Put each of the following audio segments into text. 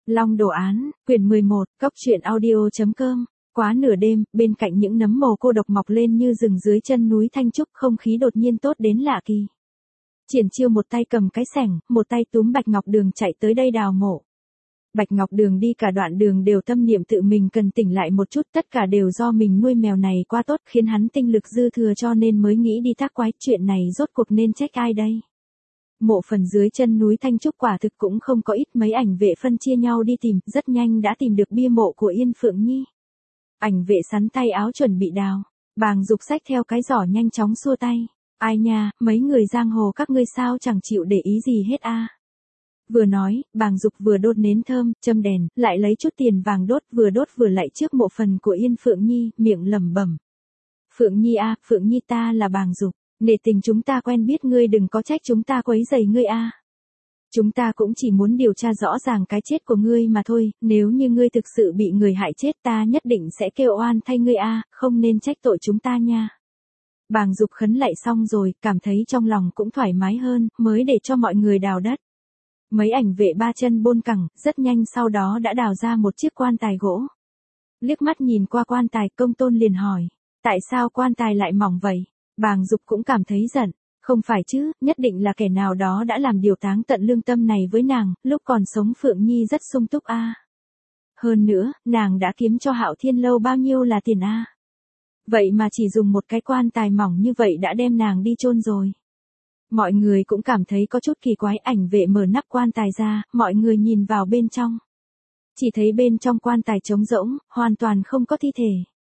Long đồ án, quyển 11, cốc truyện audio.com. Quá nửa đêm, bên cạnh những nấm mồ cô độc mọc lên như rừng dưới chân núi Thanh Trúc, không khí đột nhiên tốt đến lạ kỳ. Triển Chiêu một tay cầm cái xẻng, một tay túm Bạch Ngọc Đường chạy tới đây đào mộ. Bạch Ngọc Đường đi cả đoạn đường đều tâm niệm tự mình cần tỉnh lại một chút, tất cả đều do mình nuôi mèo này quá tốt khiến hắn tinh lực dư thừa cho nên mới nghĩ đi thác quái, chuyện này rốt cuộc nên trách ai đây. Mộ phần dưới chân núi Thanh Trúc quả thực cũng không có ít, mấy ảnh vệ phân chia nhau đi tìm, rất nhanh đã tìm được bia mộ của Yên Phượng Nhi. Ảnh vệ sắn tay áo chuẩn bị đào, Bàng Dục xách theo cái giỏ nhanh chóng xua tay. Ai nha, mấy người giang hồ các ngươi sao chẳng chịu để ý gì hết a. Vừa nói, Bàng Dục vừa đốt nến thơm, châm đèn, lại lấy chút tiền vàng đốt vừa lạy trước mộ phần của Yên Phượng Nhi, miệng lẩm bẩm. Phượng Nhi a, Phượng Nhi, ta là Bàng Dục, nể tình chúng ta quen biết, ngươi đừng có trách chúng ta quấy rầy ngươi a. Chúng ta cũng chỉ muốn điều tra rõ ràng cái chết của ngươi mà thôi, nếu như ngươi thực sự bị người hại chết ta nhất định sẽ kêu oan thay ngươi a, không nên trách tội chúng ta nha. Bàng Dục khấn lạy xong rồi, cảm thấy trong lòng cũng thoải mái hơn, mới để cho mọi người đào đất. Mấy ảnh vệ ba chân bôn cẳng, rất nhanh sau đó đã đào ra một chiếc quan tài gỗ. Liếc mắt nhìn qua quan tài, Công Tôn liền hỏi, tại sao quan tài lại mỏng vậy? Bàng Dục cũng cảm thấy giận, không phải chứ, nhất định là kẻ nào đó đã làm điều táng tận lương tâm này với nàng, lúc còn sống Phượng Nhi rất sung túc a. Hơn nữa, nàng đã kiếm cho Hạo Thiên Lâu bao nhiêu là tiền a. Vậy mà chỉ dùng một cái quan tài mỏng như vậy đã đem nàng đi chôn rồi. Mọi người cũng cảm thấy có chút kỳ quái, ảnh vệ mở nắp quan tài ra, mọi người nhìn vào bên trong. Chỉ thấy bên trong quan tài trống rỗng, hoàn toàn không có thi thể.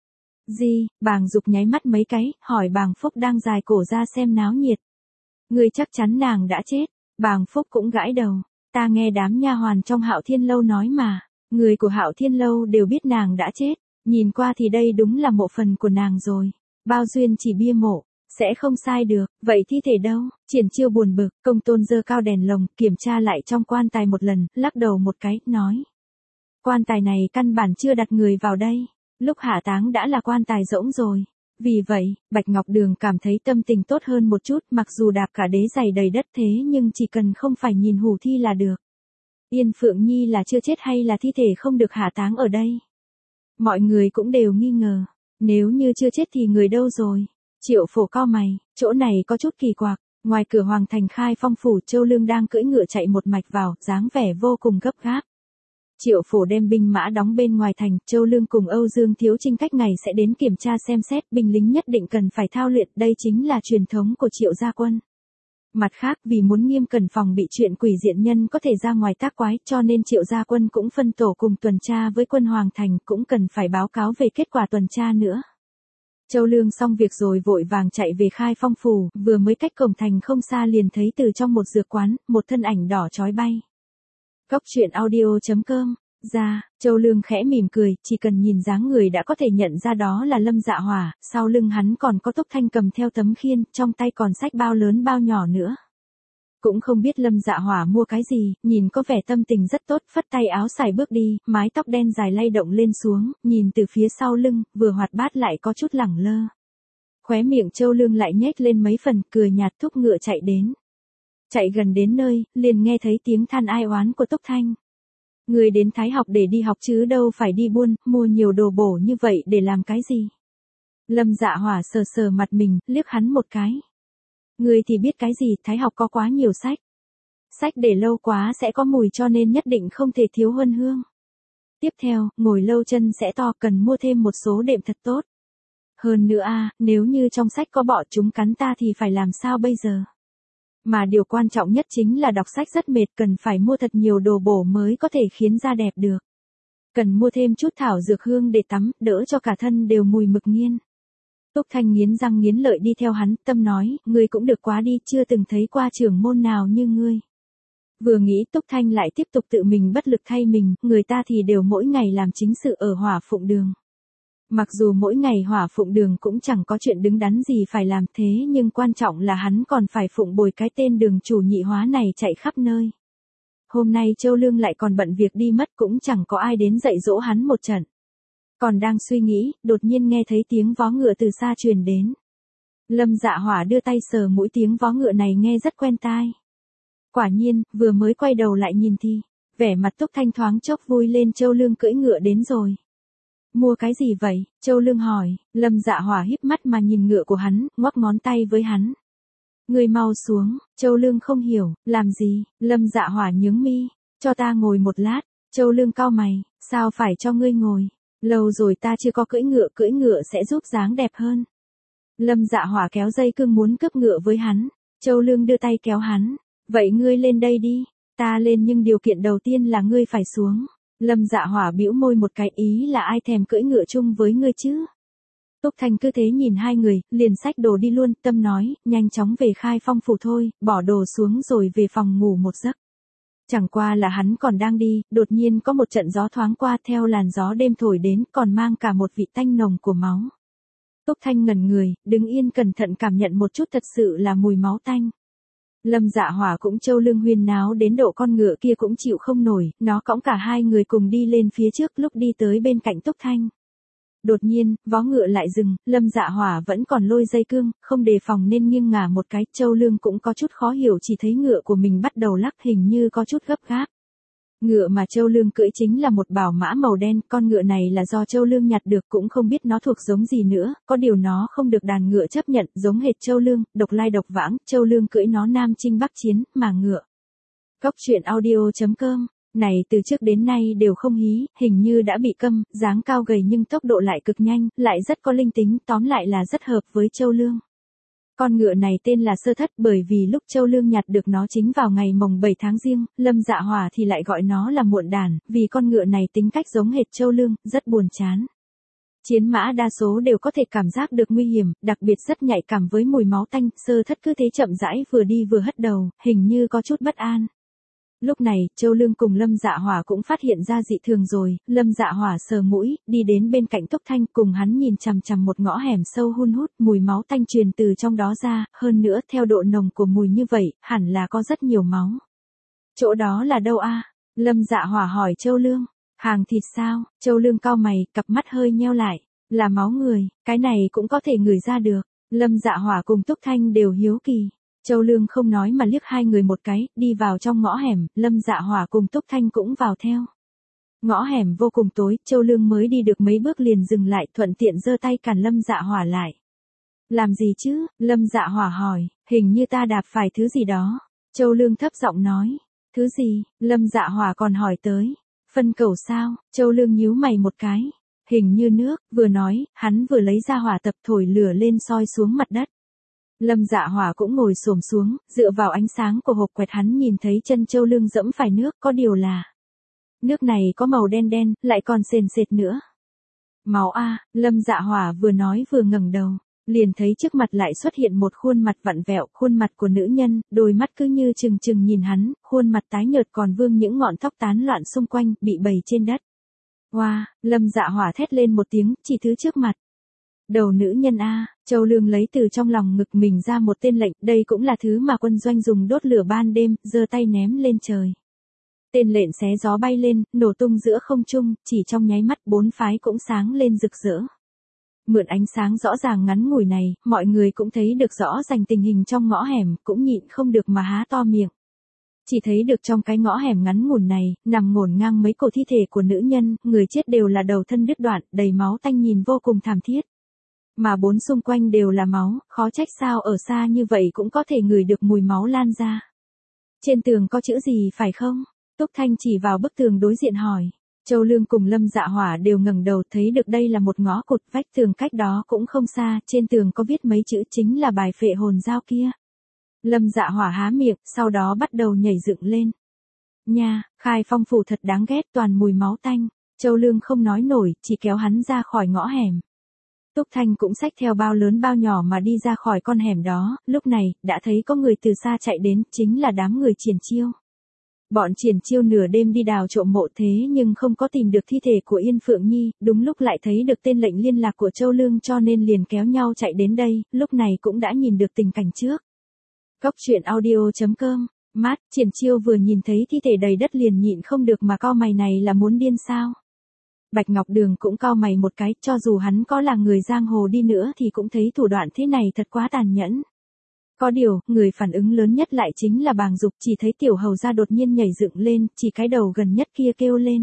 Gì? Bàng Dục nháy mắt mấy cái, hỏi Bàng Phúc đang dài cổ ra xem náo nhiệt. Ngươi chắc chắn nàng đã chết. Bàng Phúc cũng gãi đầu. Ta nghe đám nha hoàn trong Hạo Thiên Lâu nói mà, người của Hạo Thiên Lâu đều biết nàng đã chết. Nhìn qua thì đây đúng là mộ phần của nàng rồi. Bao duyên chỉ bia mộ, sẽ không sai được, vậy thi thể đâu? Triển Chiêu buồn bực, Công Tôn giơ cao đèn lồng, kiểm tra lại trong quan tài một lần, lắc đầu một cái, nói. Quan tài này căn bản chưa đặt người vào đây. Lúc hạ táng đã là quan tài rỗng rồi. Vì vậy, Bạch Ngọc Đường cảm thấy tâm tình tốt hơn một chút, mặc dù đạp cả đế giày đầy đất thế nhưng chỉ cần không phải nhìn hủ thi là được. Yên Phượng Nhi là chưa chết hay là thi thể không được hạ táng ở đây? Mọi người cũng đều nghi ngờ. Nếu như chưa chết thì người đâu rồi? Triệu Phổ cau mày, chỗ này có chút kỳ quặc. Ngoài cửa Hoàng thành Khai Phong phủ, Châu Lương đang cưỡi ngựa chạy một mạch vào, dáng vẻ vô cùng gấp gáp. Triệu Phổ đem binh mã đóng bên ngoài thành, Châu Lương cùng Âu Dương Thiếu Trinh cách ngày sẽ đến kiểm tra xem xét, binh lính nhất định cần phải thao luyện, đây chính là truyền thống của Triệu gia quân. Mặt khác, vì muốn nghiêm cẩn phòng bị chuyện quỷ diện nhân có thể ra ngoài tác quái, cho nên Triệu gia quân cũng phân tổ cùng tuần tra với quân Hoàng thành, cũng cần phải báo cáo về kết quả tuần tra nữa. Châu Lương xong việc rồi vội vàng chạy về Khai Phong phủ, vừa mới cách cổng thành không xa liền thấy từ trong một dược quán, một thân ảnh đỏ chói bay. Cốc truyện audio.com. Ra, Châu Lương khẽ mỉm cười, chỉ cần nhìn dáng người đã có thể nhận ra đó là Lâm Dạ Hỏa, sau lưng hắn còn có Túc Thanh cầm theo tấm khiên, trong tay còn xách bao lớn bao nhỏ nữa. Cũng không biết Lâm Dạ Hỏa mua cái gì, nhìn có vẻ tâm tình rất tốt, phất tay áo xài bước đi, mái tóc đen dài lay động lên xuống, nhìn từ phía sau lưng, vừa hoạt bát lại có chút lẳng lơ. Khóe miệng Châu Lương lại nhếch lên mấy phần, cười nhạt thúc ngựa chạy đến. Chạy gần đến nơi, liền nghe thấy tiếng than ai oán của Túc Thanh. Người đến Thái học để đi học chứ đâu phải đi buôn, mua nhiều đồ bổ như vậy để làm cái gì? Lâm Dạ Hỏa sờ sờ mặt mình, liếc hắn một cái. Người thì biết cái gì, Thái học có quá nhiều sách. Sách để lâu quá sẽ có mùi cho nên nhất định không thể thiếu huân hương. Tiếp theo, ngồi lâu chân sẽ to, cần mua thêm một số đệm thật tốt. Hơn nữa nếu như trong sách có bọ chúng cắn ta thì phải làm sao bây giờ? Mà điều quan trọng nhất chính là đọc sách rất mệt, cần phải mua thật nhiều đồ bổ mới có thể khiến da đẹp được. Cần mua thêm chút thảo dược hương để tắm, đỡ cho cả thân đều mùi mực nghiên. Túc Thanh nghiến răng nghiến lợi đi theo hắn, tâm nói, ngươi cũng được quá đi, chưa từng thấy qua trưởng môn nào như ngươi. Vừa nghĩ Túc Thanh lại tiếp tục tự mình bất lực thay mình, người ta thì đều mỗi ngày làm chính sự ở Hỏa Phụng Đường. Mặc dù mỗi ngày Hỏa Phụng Đường cũng chẳng có chuyện đứng đắn gì phải làm thế nhưng quan trọng là hắn còn phải phụng bồi cái tên đường chủ nhị hóa này chạy khắp nơi. Hôm nay Châu Lương lại còn bận việc đi mất cũng chẳng có ai đến dạy dỗ hắn một trận. Còn đang suy nghĩ, đột nhiên nghe thấy tiếng vó ngựa từ xa truyền đến. Lâm Dạ Hỏa đưa tay sờ mũi, tiếng vó ngựa này nghe rất quen tai. Quả nhiên, vừa mới quay đầu lại nhìn thì, Vẻ mặt Túc Thanh thoáng chốc vui lên, Châu Lương cưỡi ngựa đến rồi. Mua cái gì vậy? Châu Lương hỏi. Lâm Dạ Hỏa híp mắt mà nhìn ngựa của hắn, ngoắc ngón tay với hắn. Người mau xuống. Châu Lương không hiểu, làm gì? Lâm Dạ Hỏa nhướng mi. Cho ta ngồi một lát. Châu Lương cau mày. Sao phải cho ngươi ngồi? Lâu rồi ta chưa có cưỡi ngựa sẽ giúp dáng đẹp hơn. Lâm Dạ Hỏa kéo dây cương muốn cướp ngựa với hắn. Châu Lương đưa tay kéo hắn. Vậy ngươi lên đây đi. Ta lên nhưng điều kiện đầu tiên là ngươi phải xuống. Lâm Dạ Hỏa bĩu môi một cái, ý là ai thèm cưỡi ngựa chung với ngươi chứ. Túc Thanh cứ thế nhìn hai người, liền xách đồ đi luôn, tâm nói, nhanh chóng về Khai Phong phủ thôi, bỏ đồ xuống rồi về phòng ngủ một giấc. Chẳng qua là hắn còn đang đi, đột nhiên có một trận gió thoáng qua, theo làn gió đêm thổi đến, còn mang cả một vị tanh nồng của máu. Túc Thanh ngẩn người, đứng yên cẩn thận cảm nhận một chút, thật sự là mùi máu tanh. Lâm Dạ Hỏa cũng Châu Lương huyên náo đến độ con ngựa kia cũng chịu không nổi, nó cõng cả hai người cùng đi lên phía trước, lúc đi tới bên cạnh Túc Thanh. Đột nhiên, vó ngựa lại dừng, Lâm Dạ Hỏa vẫn còn lôi dây cương, không đề phòng nên nghiêng ngả một cái, Châu Lương cũng có chút khó hiểu, chỉ thấy ngựa của mình bắt đầu lắc, hình như có chút gấp gáp. Ngựa mà Châu Lương cưỡi chính là một bảo mã màu đen, con ngựa này là do Châu Lương nhặt được, cũng không biết nó thuộc giống gì nữa, có điều nó không được đàn ngựa chấp nhận, giống hệt Châu Lương, độc lai độc vãng, Châu Lương cưỡi nó nam chinh bắc chiến, mà ngựa. Cóc truyện audio.com, này từ trước đến nay đều không hí, hình như đã bị câm, dáng cao gầy nhưng tốc độ lại cực nhanh, lại rất có linh tính, tóm lại là rất hợp với Châu Lương. Con ngựa này tên là Sơ Thất, bởi vì lúc Châu Lương nhặt được nó chính vào ngày mồng 7 tháng Giêng, Lâm Dạ Hỏa thì lại gọi nó là Muộn Đàn, vì con ngựa này tính cách giống hệt Châu Lương, rất buồn chán. Chiến mã đa số đều có thể cảm giác được nguy hiểm, đặc biệt rất nhạy cảm với mùi máu tanh, Sơ Thất cứ thế chậm rãi vừa đi vừa hất đầu, hình như có chút bất an. Lúc này, Châu Lương cùng Lâm Dạ Hỏa cũng phát hiện ra dị thường rồi, Lâm Dạ Hỏa sờ mũi, đi đến bên cạnh Túc Thanh, cùng hắn nhìn chằm chằm một ngõ hẻm sâu hun hút, mùi máu tanh truyền từ trong đó ra, hơn nữa theo độ nồng của mùi như vậy, hẳn là có rất nhiều máu. Chỗ đó là đâu a? Lâm Dạ Hỏa hỏi Châu Lương. Hàng thịt sao? Châu Lương cau mày, cặp mắt hơi nheo lại. Là máu người, cái này cũng có thể ngửi ra được. Lâm Dạ Hỏa cùng Túc Thanh đều hiếu kỳ. Châu Lương không nói mà liếc hai người một cái, đi vào trong ngõ hẻm, Lâm Dạ Hỏa cùng Túc Thanh cũng vào theo. Ngõ hẻm vô cùng tối, Châu Lương mới đi được mấy bước liền dừng lại, thuận tiện giơ tay cản Lâm Dạ Hỏa lại. Làm gì chứ? Lâm Dạ Hỏa hỏi, hình như ta đạp phải thứ gì đó. Châu Lương thấp giọng nói, thứ gì? Lâm Dạ Hỏa còn hỏi tới, phân cẩu sao? Châu Lương nhíu mày một cái, hình như nước, vừa nói, hắn vừa lấy ra hỏa tập thổi lửa lên soi xuống mặt đất. Lâm Dạ Hỏa cũng ngồi xổm xuống, dựa vào ánh sáng của hộp quẹt hắn nhìn thấy chân Châu Lương dẫm phải nước, có điều là nước này có màu đen đen, lại còn sền sệt nữa. Máu a, Lâm Dạ Hỏa vừa nói vừa ngẩng đầu, liền thấy trước mặt lại xuất hiện một khuôn mặt vặn vẹo, khuôn mặt của nữ nhân, đôi mắt cứ như trừng trừng nhìn hắn, khuôn mặt tái nhợt còn vương những ngọn tóc tán loạn xung quanh, bị bầy trên đất. Wow, Lâm Dạ Hỏa thét lên một tiếng, chỉ thứ trước mặt. Đầu nữ nhân a, Châu Lương lấy từ trong lòng ngực mình ra một tên lệnh, đây cũng là thứ mà quân doanh dùng đốt lửa ban đêm, giơ tay ném lên trời. Tên lệnh xé gió bay lên, nổ tung giữa không trung, chỉ trong nháy mắt bốn phái cũng sáng lên rực rỡ. Mượn ánh sáng rõ ràng ngắn ngủi này, mọi người cũng thấy được rõ ràng tình hình trong ngõ hẻm, cũng nhịn không được mà há to miệng. Chỉ thấy được trong cái ngõ hẻm ngắn ngủn này, nằm ngổn ngang mấy cổ thi thể của nữ nhân, người chết đều là đầu thân đứt đoạn, đầy máu tanh nhìn vô cùng thảm thiết. Mà bốn xung quanh đều là máu, khó trách sao ở xa như vậy cũng có thể ngửi được mùi máu lan ra. Trên tường có chữ gì phải không? Túc Thanh chỉ vào bức tường đối diện hỏi. Châu Lương cùng Lâm Dạ Hỏa đều ngẩng đầu thấy được đây là một ngõ cụt, vách tường cách đó cũng không xa, trên tường có viết mấy chữ chính là bài phệ hồn dao kia. Lâm Dạ Hỏa há miệng, sau đó bắt đầu nhảy dựng lên. Nha, Khai Phong phủ thật đáng ghét, toàn mùi máu tanh. Châu Lương không nói nổi, chỉ kéo hắn ra khỏi ngõ hẻm. Túc Thanh cũng xách theo bao lớn bao nhỏ mà đi ra khỏi con hẻm đó, lúc này, đã thấy có người từ xa chạy đến, chính là đám người Triển Chiêu. Bọn Triển Chiêu nửa đêm đi đào trộm mộ thế nhưng không có tìm được thi thể của Yên Phượng Nhi, đúng lúc lại thấy được tên lệnh liên lạc của Châu Lương cho nên liền kéo nhau chạy đến đây, lúc này cũng đã nhìn được tình cảnh trước. Cóc truyện audio.com, mát, Triển Chiêu vừa nhìn thấy thi thể đầy đất liền nhịn không được mà cau mày, này là muốn điên sao? Bạch Ngọc Đường cũng cau mày một cái, cho dù hắn có là người giang hồ đi nữa thì cũng thấy thủ đoạn thế này thật quá tàn nhẫn. Có điều, người phản ứng lớn nhất lại chính là Bàng Dục, chỉ thấy tiểu hầu gia đột nhiên nhảy dựng lên, chỉ cái đầu gần nhất kia kêu lên.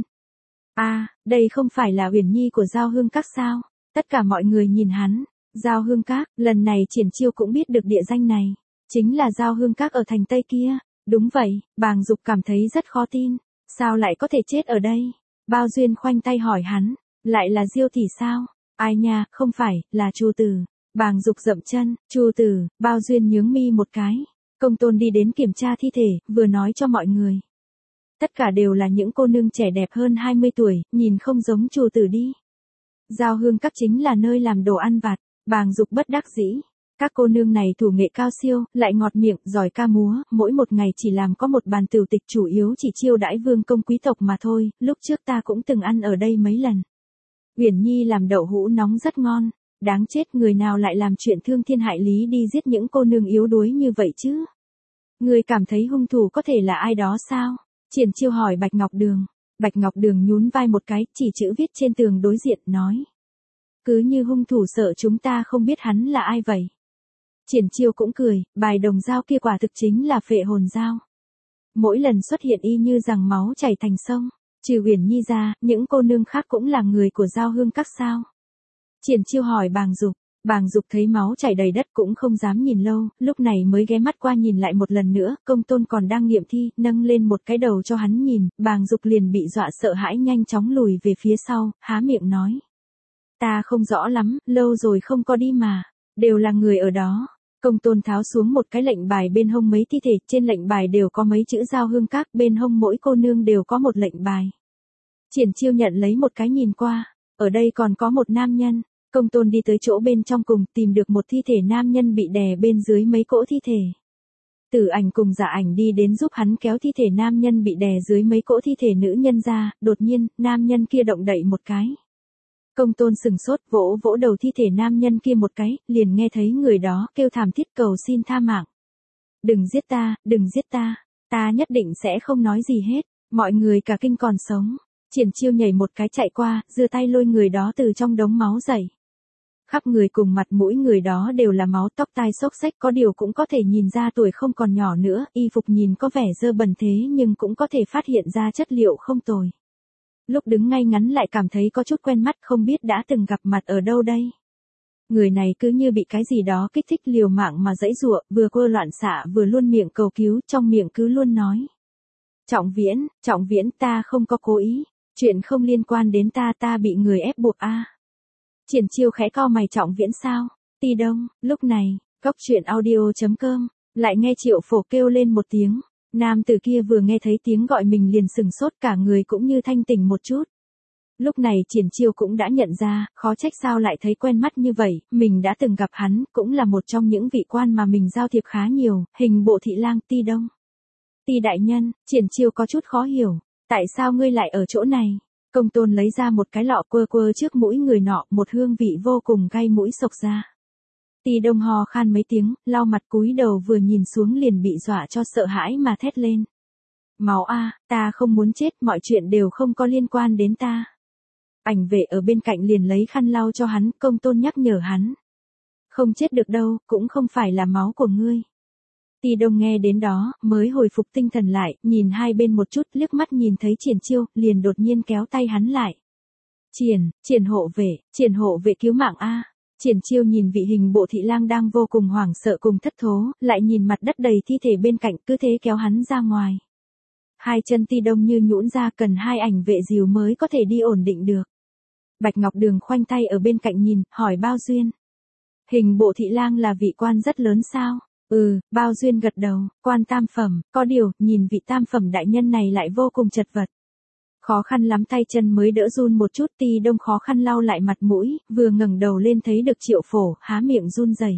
À, đây không phải là Uyển Nhi của Giao Hương Các sao? Tất cả mọi người nhìn hắn. Giao Hương Các, lần này Triển Chiêu cũng biết được địa danh này. Chính là Giao Hương Các ở thành Tây kia. Đúng vậy, Bàng Dục cảm thấy rất khó tin. Sao lại có thể chết ở đây? Bao Duyên khoanh tay hỏi hắn. Lại là Diêu tỷ sao? Ai nha, không phải, là Chu Từ. Bàng Dục dậm chân, Chu Từ. Bao Duyên nhướng mi một cái. Công tôn đi đến kiểm tra thi thể, vừa nói cho mọi người. Tất cả đều là những cô nương trẻ đẹp hơn 20 tuổi, nhìn không giống Chu Từ đi. Giao Hương Các chính là nơi làm đồ ăn vặt. Bàng Dục bất đắc dĩ. Các cô nương này thủ nghệ cao siêu, lại ngọt miệng, giỏi ca múa, mỗi một ngày chỉ làm có một bàn tửu tịch, chủ yếu chỉ chiêu đãi vương công quý tộc mà thôi, lúc trước ta cũng từng ăn ở đây mấy lần. Uyển Nhi làm đậu hũ nóng rất ngon, đáng chết, người nào lại làm chuyện thương thiên hại lý đi giết những cô nương yếu đuối như vậy chứ? Người cảm thấy hung thủ có thể là ai đó sao? Triển Chiêu hỏi Bạch Ngọc Đường. Bạch Ngọc Đường nhún vai một cái, chỉ chữ viết trên tường đối diện, nói. Cứ như hung thủ sợ chúng ta không biết hắn là ai vậy. Triển Chiêu cũng cười, bài đồng dao kia quả thực chính là phệ hồn dao. Mỗi lần xuất hiện y như rằng máu chảy thành sông, trừ Uyển Nhi ra, những cô nương khác cũng là người của Giao Hương Các sao? Triển Chiêu hỏi Bàng Dục. Bàng Dục thấy máu chảy đầy đất cũng không dám nhìn lâu, lúc này mới ghé mắt qua nhìn lại một lần nữa, công tôn còn đang nghiệm thi, nâng lên một cái đầu cho hắn nhìn, Bàng Dục liền bị dọa sợ hãi nhanh chóng lùi về phía sau, há miệng nói. Ta không rõ lắm, lâu rồi không có đi mà, đều là người ở đó. Công tôn tháo xuống một cái lệnh bài bên hông mấy thi thể, trên lệnh bài đều có mấy chữ Giao Hương Các, bên hông mỗi cô nương đều có một lệnh bài. Triển Chiêu nhận lấy một cái nhìn qua, ở đây còn có một nam nhân. Công tôn đi tới chỗ bên trong cùng, tìm được một thi thể nam nhân bị đè bên dưới mấy cỗ thi thể. Tử Ảnh cùng Dạ Ảnh đi đến giúp hắn kéo thi thể nam nhân bị đè dưới mấy cỗ thi thể nữ nhân ra, đột nhiên, nam nhân kia động đậy một cái. Công tôn sừng sốt, vỗ vỗ đầu thi thể nam nhân kia một cái, liền nghe thấy người đó kêu thảm thiết cầu xin tha mạng. Đừng giết ta, đừng giết ta, ta nhất định sẽ không nói gì hết, mọi người cả kinh còn sống. Triển Chiêu nhảy một cái chạy qua, giơ tay lôi người đó từ trong đống máu dậy. Khắp người cùng mặt mũi người đó đều là máu, tóc tai xốc xếch, có điều cũng có thể nhìn ra tuổi không còn nhỏ nữa, y phục nhìn có vẻ dơ bẩn thế nhưng cũng có thể phát hiện ra chất liệu không tồi. Lúc đứng ngay ngắn lại cảm thấy có chút quen mắt, không biết đã từng gặp mặt ở đâu đây. Người này cứ như bị cái gì đó kích thích liều mạng mà giãy giụa, vừa quơ loạn xạ vừa luôn miệng cầu cứu, trong miệng cứ luôn nói. Trọng Viễn, ta không có cố ý, chuyện không liên quan đến ta, ta bị người ép buộc a. Triển Chiêu khẽ cau mày, Trọng Viễn sao? Ti Đông. Lúc này, góc truyện audio.com, lại nghe Triệu Phổ kêu lên một tiếng. Nam tử kia vừa nghe thấy tiếng gọi mình liền sừng sốt, cả người cũng như thanh tỉnh một chút. Lúc này Triển Chiêu cũng đã nhận ra, khó trách sao lại thấy quen mắt như vậy, mình đã từng gặp hắn, cũng là một trong những vị quan mà mình giao thiệp khá nhiều, Hình Bộ thị lang Ti Đông. Ti đại nhân, Triển Chiêu có chút khó hiểu, tại sao ngươi lại ở chỗ này? Công tôn lấy ra một cái lọ quơ quơ trước mũi người nọ, một hương vị vô cùng gai mũi xộc ra. Ti Đông ho khan mấy tiếng, lau mặt cúi đầu vừa nhìn xuống liền bị dọa cho sợ hãi mà thét lên. Máu a, ta không muốn chết, mọi chuyện đều không có liên quan đến ta. Ảnh vệ ở bên cạnh liền lấy khăn lau cho hắn, công tôn nhắc nhở hắn. Không chết được đâu, cũng không phải là máu của ngươi. Ti Đông nghe đến đó, mới hồi phục tinh thần lại, nhìn hai bên một chút, liếc mắt nhìn thấy Triển Chiêu, liền đột nhiên kéo tay hắn lại. Triển hộ vệ cứu mạng a. Triển Chiêu nhìn vị Hình Bộ thị lang đang vô cùng hoảng sợ cùng thất thố, lại nhìn mặt đất đầy thi thể bên cạnh, cứ thế kéo hắn ra ngoài. Hai chân Ti Đông như nhũn ra, cần hai ảnh vệ dìu mới có thể đi ổn định được. Bạch Ngọc Đường khoanh tay ở bên cạnh nhìn, hỏi Bao Duyên. Hình Bộ thị lang là vị quan rất lớn sao? Bao Duyên gật đầu, quan tam phẩm, có điều, nhìn vị tam phẩm đại nhân này lại vô cùng chật vật. Khó khăn lắm tay chân mới đỡ run một chút, Ti Đông khó khăn lau lại mặt mũi, vừa ngẩng đầu lên thấy được Triệu Phổ, há miệng run rẩy.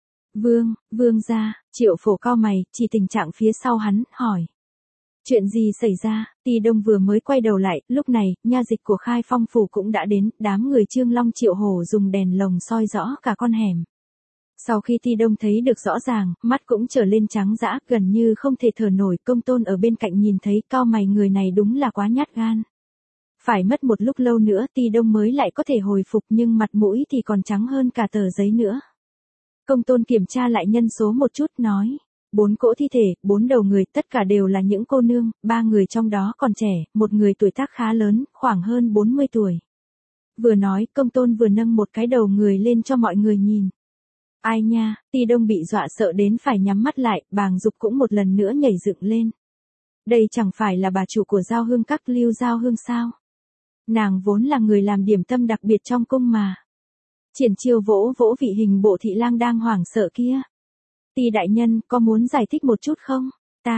Vương gia, Triệu Phổ cau mày, chỉ tình trạng phía sau hắn, hỏi. Chuyện gì xảy ra? Ti Đông vừa mới quay đầu lại, lúc này, nha dịch của Khai Phong phủ cũng đã đến, đám người Trương Long Triệu Hổ dùng đèn lồng soi rõ cả con hẻm. Sau khi Ti Đông thấy được rõ ràng, mắt cũng trở lên trắng dã, gần như không thể thở nổi, công tôn ở bên cạnh nhìn thấy, cau mày, người này đúng là quá nhát gan. Phải mất một lúc lâu nữa Ti Đông mới lại có thể hồi phục, nhưng mặt mũi thì còn trắng hơn cả tờ giấy nữa. Công tôn kiểm tra lại nhân số một chút nói. 4 cỗ thi thể, 4 đầu người, tất cả đều là những cô nương, 3 người trong đó còn trẻ, một người tuổi tác khá lớn, khoảng hơn 40 tuổi. Vừa nói, công tôn vừa nâng một cái đầu người lên cho mọi người nhìn. Ai nha, Ti Đông bị dọa sợ đến phải nhắm mắt lại, Bàng Dục cũng một lần nữa nhảy dựng lên. Đây chẳng phải là bà chủ của Giao Hương các Lưu Giao Hương sao? Nàng vốn là người làm điểm tâm đặc biệt trong cung mà. Triển Chiêu vỗ vỗ vị hình bộ thị lang đang hoảng sợ kia. Ti đại nhân, có muốn giải thích một chút không?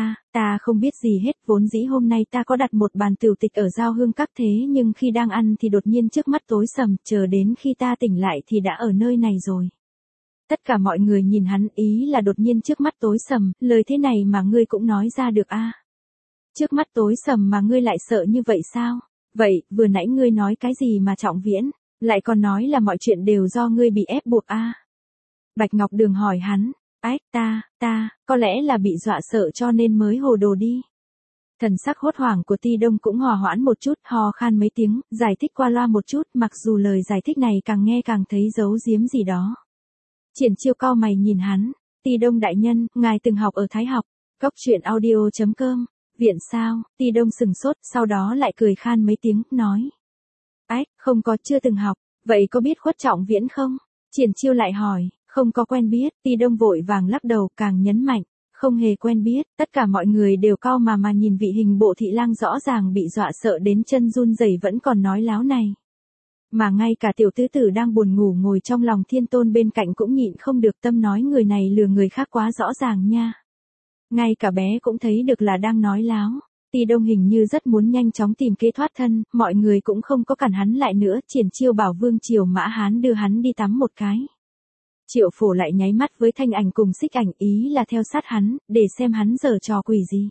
Ta không biết gì hết, vốn dĩ hôm nay ta có đặt một bàn tửu tịch ở Giao Hương các thế nhưng khi đang ăn thì đột nhiên trước mắt tối sầm, chờ đến khi ta tỉnh lại thì đã ở nơi này rồi. Tất cả mọi người nhìn hắn, ý là đột nhiên trước mắt tối sầm, lời thế này mà ngươi cũng nói ra được a? Trước mắt tối sầm mà ngươi lại sợ như vậy sao? Vậy, vừa nãy ngươi nói cái gì mà Trọng Viễn, lại còn nói là mọi chuyện đều do ngươi bị ép buộc a? Bạch Ngọc Đường hỏi hắn. Ách, có lẽ là bị dọa sợ cho nên mới hồ đồ đi. Thần sắc hốt hoảng của Ti Đông cũng hòa hoãn một chút, ho khan mấy tiếng, giải thích qua loa một chút, mặc dù lời giải thích này càng nghe càng thấy giấu giếm gì đó. Triển Chiêu cau mày nhìn hắn. Ti Đông đại nhân, ngài từng học ở Thái học. Cốc truyện audio.com. Viện sao? Ti Đông sừng sốt, sau đó lại cười khan mấy tiếng, nói. Ách, không có, chưa từng học. Vậy có biết Khuất Trọng Viễn không? Triển Chiêu lại hỏi. Không có quen biết. Ti Đông vội vàng lắc đầu, càng nhấn mạnh. Không hề quen biết. Tất cả mọi người đều cau mà nhìn vị hình bộ thị lang rõ ràng bị dọa sợ đến chân run rẩy vẫn còn nói láo này. Mà ngay cả tiểu tứ tử đang buồn ngủ ngồi trong lòng Thiên Tôn bên cạnh cũng nhịn không được, tâm nói người này lừa người khác quá rõ ràng nha. Ngay cả bé cũng thấy được là đang nói láo. Ti Đông hình như rất muốn nhanh chóng tìm kế thoát thân, mọi người cũng không có cản hắn lại nữa, Triển Chiêu bảo Vương Triều Mã Hán đưa hắn đi tắm một cái. Triệu Phổ lại nháy mắt với Thanh Ảnh cùng Xích Ảnh, ý là theo sát hắn, để xem hắn giở trò quỷ gì.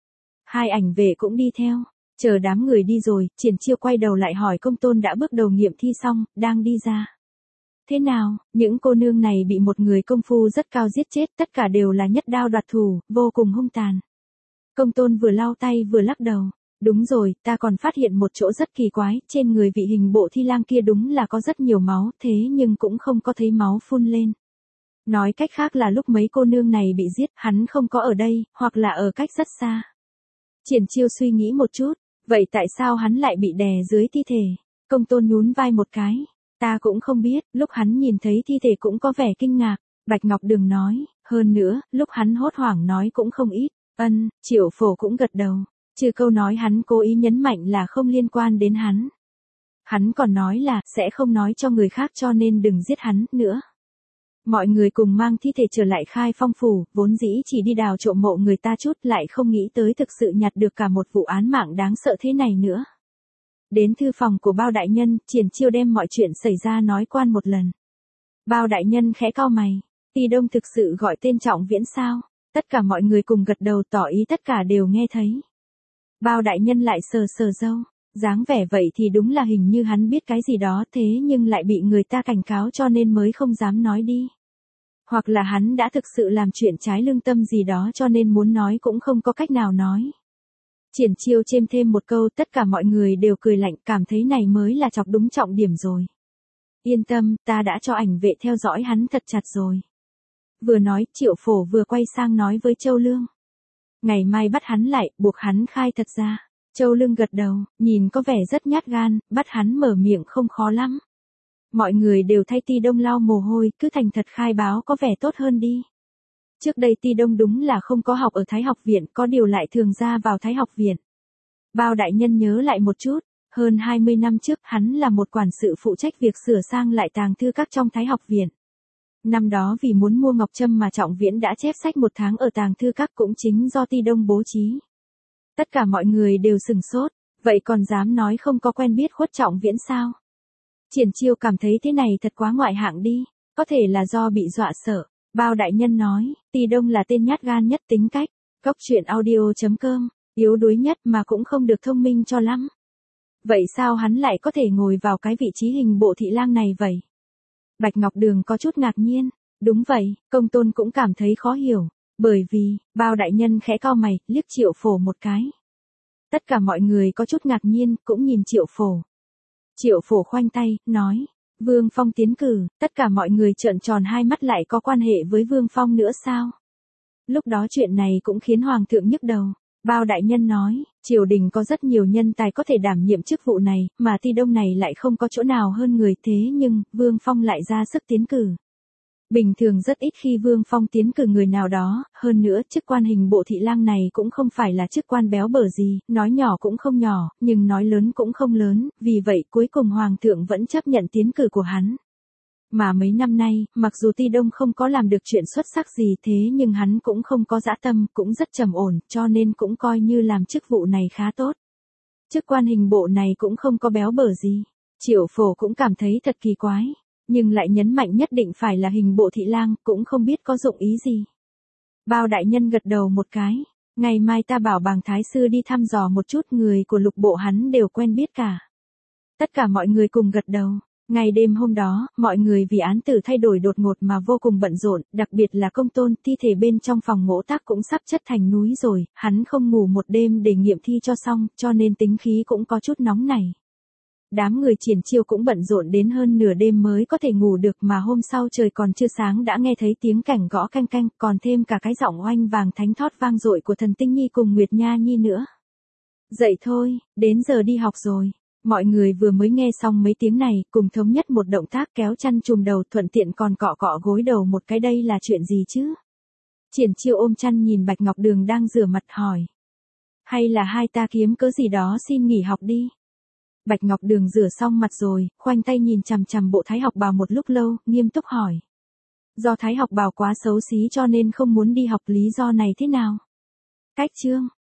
Hai ảnh vệ cũng đi theo. Chờ đám người đi rồi, Triển Chiêu quay đầu lại hỏi Công Tôn đã bước đầu nghiệm thi xong, đang đi ra. Thế nào, những cô nương này bị một người công phu rất cao giết chết, tất cả đều là nhất đao đoạt thủ, vô cùng hung tàn. Công Tôn vừa lau tay vừa lắc đầu. Đúng rồi, ta còn phát hiện một chỗ rất kỳ quái, trên người vị hình bộ thi lang kia đúng là có rất nhiều máu, thế nhưng cũng không có thấy máu phun lên. Nói cách khác là lúc mấy cô nương này bị giết, hắn không có ở đây, hoặc là ở cách rất xa. Triển Chiêu suy nghĩ một chút, vậy tại sao hắn lại bị đè dưới thi thể? Công Tôn nhún vai một cái. Ta cũng không biết, lúc hắn nhìn thấy thi thể cũng có vẻ kinh ngạc. Bạch Ngọc Đường nói, hơn nữa, lúc hắn hốt hoảng nói cũng không ít. Triệu Phổ cũng gật đầu. Trừ câu nói hắn cố ý nhấn mạnh là không liên quan đến hắn. Hắn còn nói là, sẽ không nói cho người khác cho nên đừng giết hắn, nữa. Mọi người cùng mang thi thể trở lại Khai Phong phủ, vốn dĩ chỉ đi đào trộm mộ người ta chút, lại không nghĩ tới thực sự nhặt được cả một vụ án mạng đáng sợ thế này nữa. Đến thư phòng của Bao đại nhân, Triển Chiêu đem mọi chuyện xảy ra nói quan một lần. Bao đại nhân khẽ cau mày. Ti Đông thực sự gọi tên Trọng Viễn sao? Tất cả mọi người cùng gật đầu tỏ ý tất cả đều nghe thấy. Bao đại nhân lại sờ sờ râu, dáng vẻ vậy thì đúng là hình như hắn biết cái gì đó, thế nhưng lại bị người ta cảnh cáo cho nên mới không dám nói đi. Hoặc là hắn đã thực sự làm chuyện trái lương tâm gì đó cho nên muốn nói cũng không có cách nào nói. Triển Chiêu chêm thêm một câu, tất cả mọi người đều cười lạnh, cảm thấy này mới là chọc đúng trọng điểm rồi. Yên tâm, ta đã cho ảnh vệ theo dõi hắn thật chặt rồi. Vừa nói, Triệu Phổ vừa quay sang nói với Châu Lương. Ngày mai bắt hắn lại, buộc hắn khai thật ra. Châu Lương gật đầu, nhìn có vẻ rất nhát gan, bắt hắn mở miệng không khó lắm. Mọi người đều thay Ti Đông lau mồ hôi, cứ thành thật khai báo có vẻ tốt hơn đi. Trước đây Ti Đông đúng là không có học ở Thái học viện, có điều lại thường ra vào Thái học viện. Bao đại nhân nhớ lại một chút, hơn 20 năm trước hắn là một quản sự phụ trách việc sửa sang lại tàng thư các trong Thái học viện. Năm đó vì muốn mua ngọc trâm mà Trọng Viễn đã chép sách một tháng ở tàng thư các, cũng chính do Ti Đông bố trí. Tất cả mọi người đều sừng sốt, vậy còn dám nói không có quen biết Khuất Trọng Viễn sao? Triển Chiêu cảm thấy thế này thật quá ngoại hạng đi, có thể là do bị dọa sợ. Bao đại nhân nói, Ti Đông là tên nhát gan nhất tính cách. Cốc truyện audio.com, yếu đuối nhất mà cũng không được thông minh cho lắm. Vậy sao hắn lại có thể ngồi vào cái vị trí hình bộ thị lang này vậy? Bạch Ngọc Đường có chút ngạc nhiên. Đúng vậy, Công Tôn cũng cảm thấy khó hiểu. Bởi vì, Bao đại nhân khẽ cau mày, liếc Triệu Phổ một cái. Tất cả mọi người có chút ngạc nhiên, cũng nhìn Triệu Phổ. Triệu Phổ khoanh tay, nói, Vương Phong tiến cử, tất cả mọi người trợn tròn hai mắt, lại có quan hệ với Vương Phong nữa sao? Lúc đó chuyện này cũng khiến Hoàng thượng nhức đầu. Bao đại nhân nói, triều đình có rất nhiều nhân tài có thể đảm nhiệm chức vụ này, mà Ti Đông này lại không có chỗ nào hơn người, thế nhưng, Vương Phong lại ra sức tiến cử. Bình thường rất ít khi Vương Phong tiến cử người nào đó, hơn nữa chức quan hình bộ thị lang này cũng không phải là chức quan béo bở gì, nói nhỏ cũng không nhỏ, nhưng nói lớn cũng không lớn, vì vậy cuối cùng Hoàng thượng vẫn chấp nhận tiến cử của hắn. Mà mấy năm nay, mặc dù Ti Đông không có làm được chuyện xuất sắc gì thế nhưng hắn cũng không có dã tâm, cũng rất trầm ổn, cho nên cũng coi như làm chức vụ này khá tốt. Chức quan hình bộ này cũng không có béo bở gì. Triệu Phổ cũng cảm thấy thật kỳ quái, nhưng lại nhấn mạnh nhất định phải là hình bộ thị lang, cũng không biết có dụng ý gì. Bao đại nhân gật đầu một cái, ngày mai ta bảo Bàng Thái Sư đi thăm dò một chút, người của lục bộ hắn đều quen biết cả. Tất cả mọi người cùng gật đầu. Ngày đêm hôm đó, mọi người vì án tử thay đổi đột ngột mà vô cùng bận rộn, đặc biệt là Công Tôn, thi thể bên trong phòng ngỗ tác cũng sắp chất thành núi rồi, hắn không ngủ một đêm để nghiệm thi cho xong, cho nên tính khí cũng có chút nóng nảy. Đám người Triển Chiêu cũng bận rộn đến hơn nửa đêm mới có thể ngủ được, mà hôm sau trời còn chưa sáng đã nghe thấy tiếng cảnh gõ canh canh, còn thêm cả cái giọng oanh vàng thánh thót vang dội của Thần Tinh Nhi cùng Nguyệt Nha Nhi nữa. Dậy thôi, đến giờ đi học rồi. Mọi người vừa mới nghe xong mấy tiếng này, cùng thống nhất một động tác kéo chăn trùm đầu, thuận tiện còn cọ cọ gối đầu một cái. Đây là chuyện gì chứ? Triển Chiêu ôm chăn nhìn Bạch Ngọc Đường đang rửa mặt hỏi. Hay là hai ta kiếm cớ gì đó xin nghỉ học đi? Bạch Ngọc Đường rửa xong mặt rồi, khoanh tay nhìn chằm chằm bộ thái học bào một lúc lâu, nghiêm túc hỏi. Do thái học bào quá xấu xí cho nên không muốn đi học, lý do này thế nào? Cách chương.